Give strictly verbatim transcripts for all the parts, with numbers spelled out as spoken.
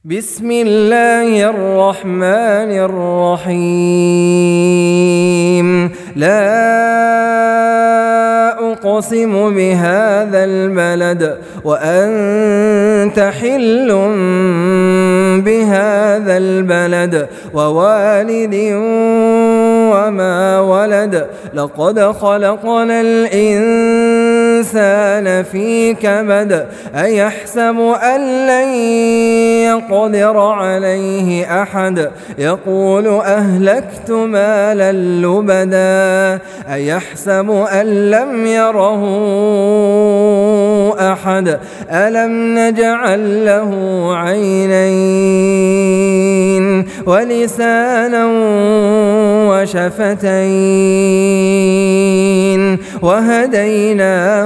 بسم الله الرحمن الرحيم لا أقسم بهذا البلد وأنت حل بهذا البلد ووالد وما ولد لقد خلقنا الإنسان في كبد أيحسب أن لن يقدر عليه أحد يقول أهلكت مالا لبدا أيحسب أن لم يره أحد ألم نجعل له عينين ولسانا وشفتين وهديناه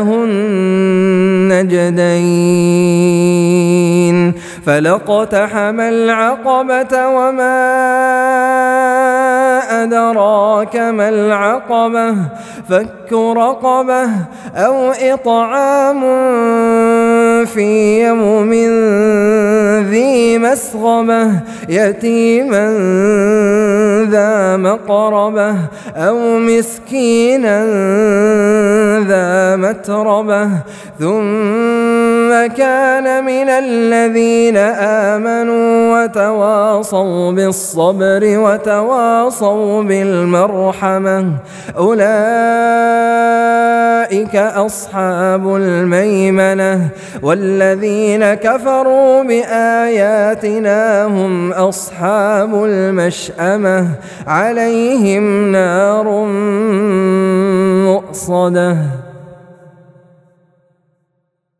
النجدين فلاقتحم العقبة وما أدراك ما العقبة فك رقبة أو إطعام في يوم ذي مسغبة يتيما ذا مقربة أو مسكينا ذا متربة ثم كان من الذين آمنوا وتواصوا بالصبر وتواصوا بالمرحمة أولئك أصحاب الميمنة والذين كفروا بآياتنا هم أصحاب المشأمة عليهم نار مؤصدة.